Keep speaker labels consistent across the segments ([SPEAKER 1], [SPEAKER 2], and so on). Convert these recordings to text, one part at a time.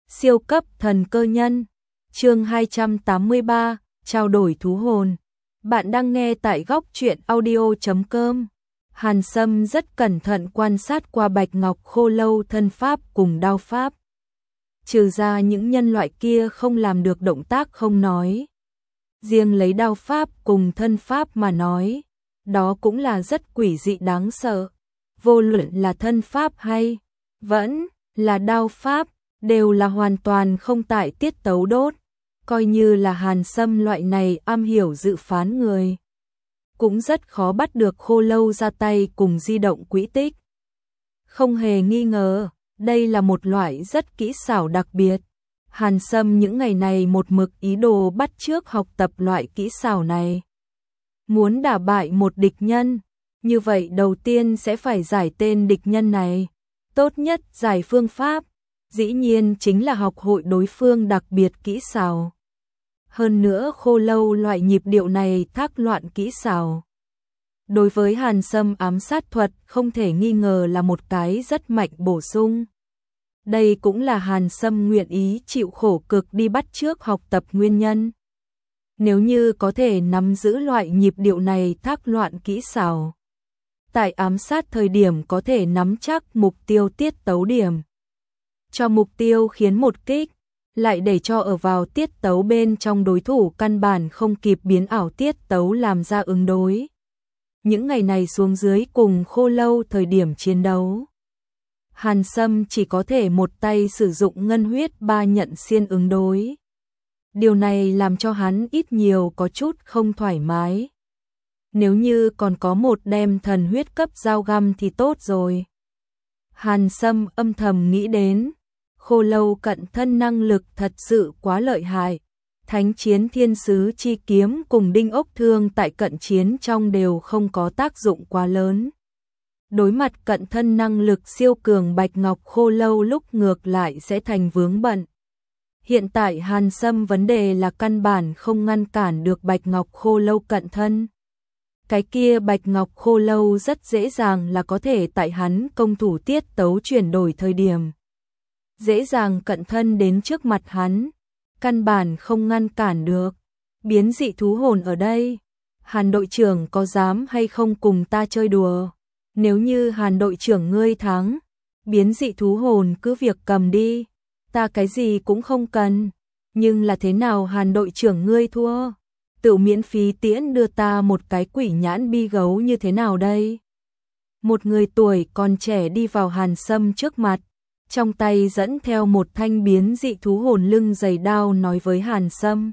[SPEAKER 1] Siêu cấp thần cơ nhân. Chương 283, trao đổi thú hồn. Bạn đang nghe tại góc truyện audio.com. Hàn Sâm rất cẩn thận quan sát qua Bạch Ngọc Khô Lâu thân pháp cùng đao pháp. Trừ ra những nhân loại kia không làm được động tác không nói. Riêng lấy đao pháp cùng thân pháp mà nói, đó cũng là rất quỷ dị đáng sợ. Vô luận là thân pháp hay vẫn là đao pháp, đều là hoàn toàn không tại tiết tấu đốt. Coi như là Hàn Sâm loại này am hiểu dự phán người, cũng rất khó bắt được Khô Lâu ra tay cùng di động quỹ tích. Không hề nghi ngờ, đây là một loại rất kỹ xảo đặc biệt. Hàn Sâm những ngày này một mực ý đồ bắt chước học tập loại kỹ xảo này. Muốn đả bại một địch nhân, như vậy đầu tiên sẽ phải giải tên địch nhân này. Tốt nhất giải phương pháp, dĩ nhiên chính là học hội đối phương đặc biệt kỹ xảo. Hơn nữa Khô Lâu loại nhịp điệu này thác loạn kỹ xảo. Đối với Hàn Sâm ám sát thuật không thể nghi ngờ là một cái rất mạnh bổ sung. Đây cũng là Hàn Sâm nguyện ý chịu khổ cực đi bắt chước học tập nguyên nhân. Nếu như có thể nắm giữ loại nhịp điệu này thác loạn kỹ xảo, tại ám sát thời điểm có thể nắm chắc mục tiêu tiết tấu điểm. Cho mục tiêu khiến một kích, lại để cho ở vào tiết tấu bên trong đối thủ căn bản không kịp biến ảo tiết tấu làm ra ứng đối. Những ngày này xuống dưới cùng Khô Lâu thời điểm chiến đấu, Hàn Sâm chỉ có thể một tay sử dụng ngân huyết ba nhận xiên ứng đối. Điều này làm cho hắn ít nhiều có chút không thoải mái. Nếu như còn có một đem thần huyết cấp dao găm thì tốt rồi. Hàn Sâm âm thầm nghĩ đến, Khô Lâu cận thân năng lực thật sự quá lợi hại. Thánh chiến thiên sứ chi kiếm cùng đinh ốc thương tại cận chiến trong đều không có tác dụng quá lớn. Đối mặt cận thân năng lực siêu cường Bạch Ngọc Khô Lâu lúc ngược lại sẽ thành vướng bận. Hiện tại Hàn Sâm vấn đề là căn bản không ngăn cản được Bạch Ngọc Khô Lâu cận thân. Cái kia Bạch Ngọc Khô Lâu rất dễ dàng là có thể tại hắn công thủ tiết tấu chuyển đổi thời điểm. Dễ dàng cận thân đến trước mặt hắn, căn bản không ngăn cản được. Biến dị thú hồn ở đây, Hàn đội trưởng có dám hay không cùng ta chơi đùa? Nếu như Hàn đội trưởng ngươi thắng, biến dị thú hồn cứ việc cầm đi, ta cái gì cũng không cần. Nhưng là thế nào Hàn đội trưởng ngươi thua? Tự miễn phí tiễn đưa ta một cái quỷ nhãn bi gấu như thế nào đây? Một người tuổi còn trẻ đi vào Hàn Sâm trước mặt, trong tay dẫn theo một thanh biến dị thú hồn lưng dày đao nói với Hàn Sâm.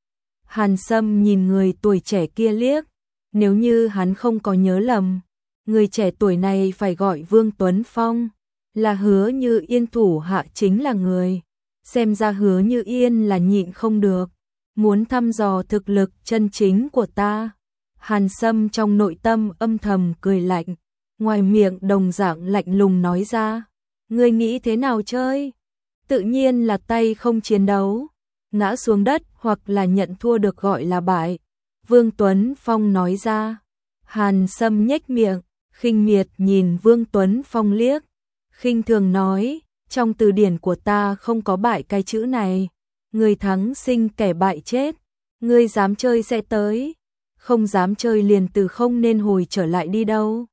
[SPEAKER 1] Hàn Sâm nhìn người tuổi trẻ kia liếc, nếu như hắn không có nhớ lầm, người trẻ tuổi này phải gọi Vương Tuấn Phong, là Hứa Như Yên thủ hạ chính là người. Xem ra Hứa Như Yên là nhịn không được, muốn thăm dò thực lực chân chính của ta. Hàn Sâm trong nội tâm âm thầm cười lạnh, ngoài miệng đồng dạng lạnh lùng nói ra. Ngươi nghĩ thế nào chơi? Tự nhiên là tay không chiến đấu, ngã xuống đất hoặc là nhận thua được gọi là bại. Vương Tuấn Phong nói ra. Hàn Sâm nhếch miệng, khinh miệt nhìn Vương Tuấn Phong liếc, khinh thường nói, trong từ điển của ta không có bại cái chữ này. Người thắng sinh kẻ bại chết. Ngươi dám chơi sẽ tới, không dám chơi liền từ không nên hồi trở lại đi đâu.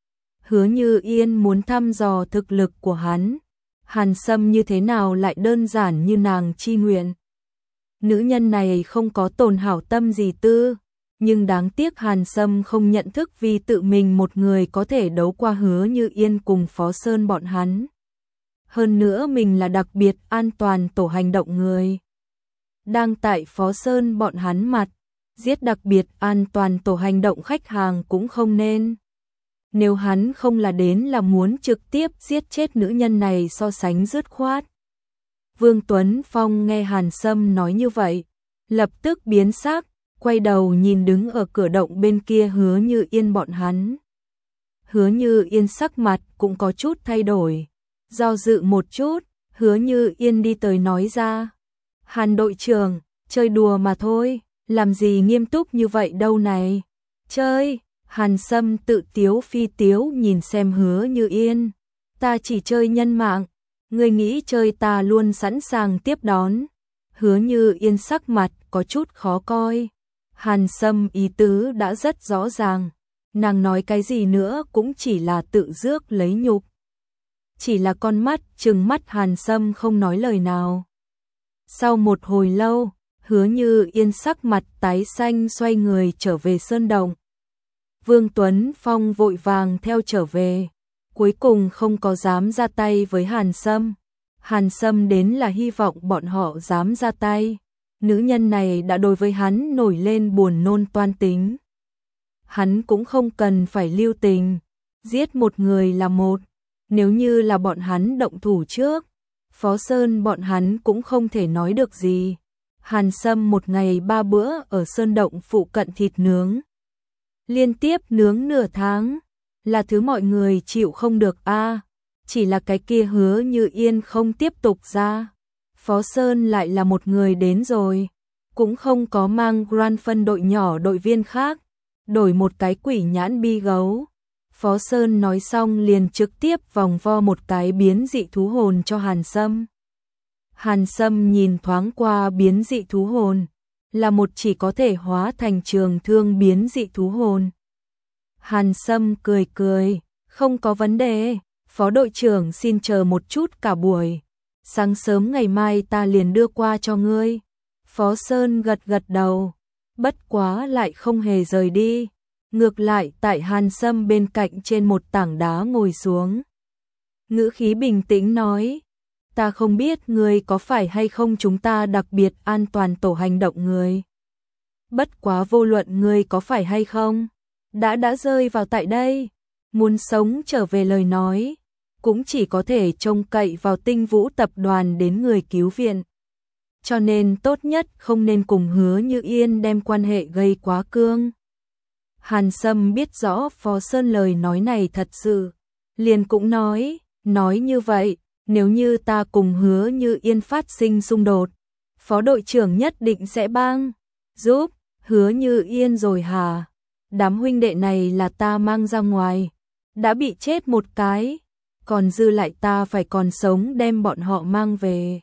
[SPEAKER 1] Hứa Như Yên muốn thăm dò thực lực của hắn, Hàn Sâm như thế nào lại đơn giản như nàng chi nguyện. Nữ nhân này không có tổn hảo tâm gì tư, nhưng đáng tiếc Hàn Sâm không nhận thức vì tự mình một người có thể đấu qua Hứa Như Yên cùng Phó Sơn bọn hắn. Hơn nữa mình là đặc biệt an toàn tổ hành động người. Đang tại Phó Sơn bọn hắn mặt, giết đặc biệt an toàn tổ hành động khách hàng cũng không nên. Nếu hắn không là đến là muốn trực tiếp giết chết nữ nhân này so sánh dứt khoát. Vương Tuấn Phong nghe Hàn Sâm nói như vậy, lập tức biến sắc, quay đầu nhìn đứng ở cửa động bên kia Hứa Như Yên bọn hắn. Hứa Như Yên sắc mặt cũng có chút thay đổi, do dự một chút, Hứa Như Yên đi tới nói ra. Hàn đội trưởng, chơi đùa mà thôi, làm gì nghiêm túc như vậy đâu này. Chơi. Hàn Sâm tự tiếu phi tiếu nhìn xem Hứa Như Yên. Ta chỉ chơi nhân mạng, Ngươi nghĩ chơi ta luôn sẵn sàng tiếp đón. Hứa Như Yên sắc mặt có chút khó coi. Hàn Sâm ý tứ đã rất rõ ràng. Nàng nói cái gì nữa cũng chỉ là tự rước lấy nhục. Chỉ là con mắt trừng mắt Hàn Sâm không nói lời nào. Sau một hồi lâu, Hứa Như Yên sắc mặt tái xanh xoay người trở về sơn động. Vương Tuấn Phong vội vàng theo trở về, cuối cùng không có dám ra tay với Hàn Sâm. Hàn Sâm đến là hy vọng bọn họ dám ra tay. Nữ nhân này đã đối với hắn nổi lên buồn nôn toan tính. Hắn cũng không cần phải lưu tình, giết một người là một. Nếu như là bọn hắn động thủ trước, Phó Sơn bọn hắn cũng không thể nói được gì. Hàn Sâm một ngày 3 bữa ở sơn động phụ cận thịt nướng. Liên tiếp nướng nửa tháng, là thứ mọi người chịu không được a. Chỉ là cái kia Hứa Như Yên không tiếp tục ra. Phó Sơn lại là một người đến rồi, cũng không có mang Grand phân đội nhỏ đội viên khác, đổi một cái quỷ nhãn bi gấu. Phó Sơn nói xong liền trực tiếp vòng vo một cái biến dị thú hồn cho Hàn Sâm. Hàn Sâm nhìn thoáng qua biến dị thú hồn, là một chỉ có thể hóa thành trường thương biến dị thú hồn. Hàn Sâm cười cười, không có vấn đề, Phó đội trưởng xin chờ một chút cả buổi. Sáng sớm ngày mai ta liền đưa qua cho ngươi. Phó Sơn gật gật đầu, bất quá lại không hề rời đi. Ngược lại tại Hàn Sâm bên cạnh trên một tảng đá ngồi xuống. Ngữ khí bình tĩnh nói, ta không biết ngươi có phải hay không chúng ta đặc biệt an toàn tổ hành động người. Bất quá vô luận ngươi có phải hay không, đã rơi vào tại đây, muốn sống trở về lời nói, cũng chỉ có thể trông cậy vào Tinh Vũ tập đoàn đến người cứu viện. Cho nên tốt nhất không nên cùng Hứa Như Yên đem quan hệ gây quá cương. Hàn Sâm biết rõ Phó Sơn lời nói này thật sự, liền cũng nói như vậy, nếu như ta cùng Hứa Như Yên phát sinh xung đột, Phó đội trưởng nhất định sẽ giúp Hứa Như Yên rồi hả? Đám huynh đệ này là ta mang ra ngoài, đã bị chết một cái, còn dư lại ta phải còn sống đem bọn họ mang về.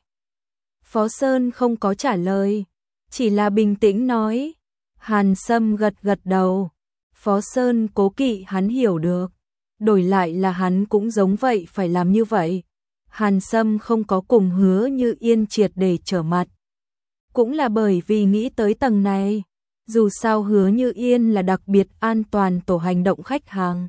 [SPEAKER 1] Phó Sơn không có trả lời, chỉ là bình tĩnh nói. Hàn Sâm gật gật đầu. Phó Sơn cố kỵ hắn hiểu được, đổi lại là hắn cũng giống vậy phải làm như vậy. Hàn Sâm không có cùng Hứa Như Yên triệt để trở mặt, cũng là bởi vì nghĩ tới tầng này, dù sao Hứa Như Yên là đặc biệt an toàn tổ hành động khách hàng.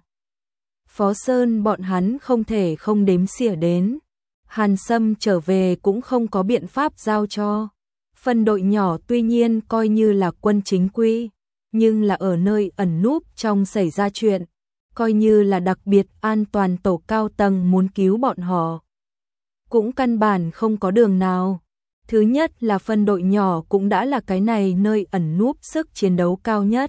[SPEAKER 1] Phó Sơn bọn hắn không thể không đếm xỉa đến. Hàn Sâm trở về cũng không có biện pháp giao cho. Phân đội nhỏ tuy nhiên coi như là quân chính quy, nhưng là ở nơi ẩn núp trong xảy ra chuyện, coi như là đặc biệt an toàn tổ cao tầng muốn cứu bọn họ, cũng căn bản không có đường nào. Thứ nhất là phân đội nhỏ cũng đã là cái này nơi ẩn núp sức chiến đấu cao nhất.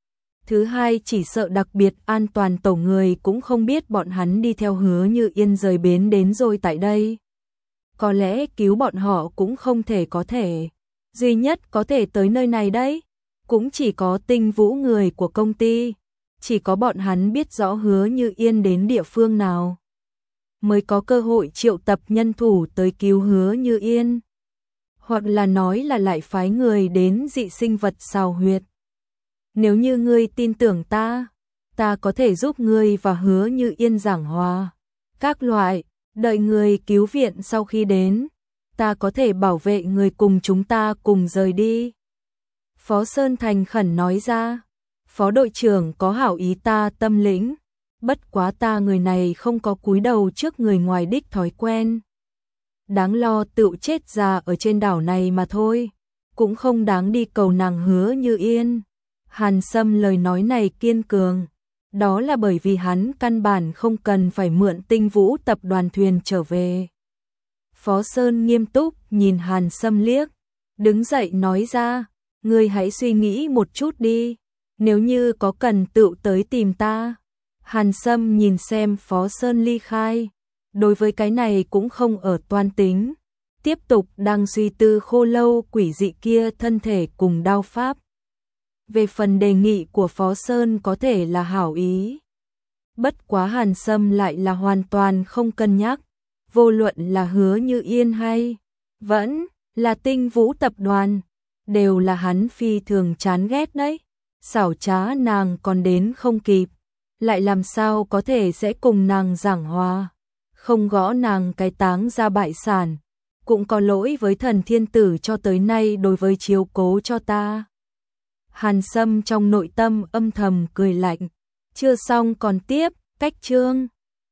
[SPEAKER 1] Thứ hai chỉ sợ đặc biệt an toàn tổ người cũng không biết bọn hắn đi theo Hứa Như Yên rời bến đến rồi tại đây. Có lẽ cứu bọn họ cũng không thể có thể. Duy nhất có thể tới nơi này đấy, cũng chỉ có Tinh Vũ người của công ty. Chỉ có bọn hắn biết rõ Hứa Như Yên đến địa phương nào, mới có cơ hội triệu tập nhân thủ tới cứu Hứa Như Yên. Hoặc là nói là lại phái người đến dị sinh vật xào huyệt. Nếu như ngươi tin tưởng ta có thể giúp ngươi và Hứa Như Yên giảng hòa. Các loại, đợi người cứu viện sau khi đến, ta có thể bảo vệ người cùng chúng ta cùng rời đi. Phó Sơn thành khẩn nói ra, Phó đội trưởng có hảo ý ta tâm lĩnh, bất quá ta người này không có cúi đầu trước người ngoài đích thói quen. Đáng lo tự chết già ở trên đảo này mà thôi, cũng không đáng đi cầu nàng Hứa Như Yên. Hàn Sâm lời nói này kiên cường, đó là bởi vì hắn căn bản không cần phải mượn Tinh Vũ tập đoàn thuyền trở về. Phó Sơn nghiêm túc nhìn Hàn Sâm liếc, đứng dậy nói ra, ngươi hãy suy nghĩ một chút đi, nếu như có cần tự tới tìm ta. Hàn Sâm nhìn xem Phó Sơn ly khai, đối với cái này cũng không ở toan tính, tiếp tục đang suy tư khô lâu quỷ dị kia thân thể cùng đao pháp. Về phần đề nghị của Phó Sơn có thể là hảo ý, bất quá Hàn Sâm lại là hoàn toàn không cân nhắc. vô luận là Hứa Như Yên hay vẫn là Tinh Vũ tập đoàn, đều là hắn phi thường chán ghét đấy. Xảo trá nàng còn đến không kịp, lại làm sao có thể sẽ cùng nàng giảng hòa, không gõ nàng cái táng ra bại sản, cũng có lỗi với Thần Thiên Tử cho tới nay đối với chiếu cố cho ta. Hàn Sâm trong nội tâm âm thầm cười lạnh, chưa xong còn tiếp, cách chương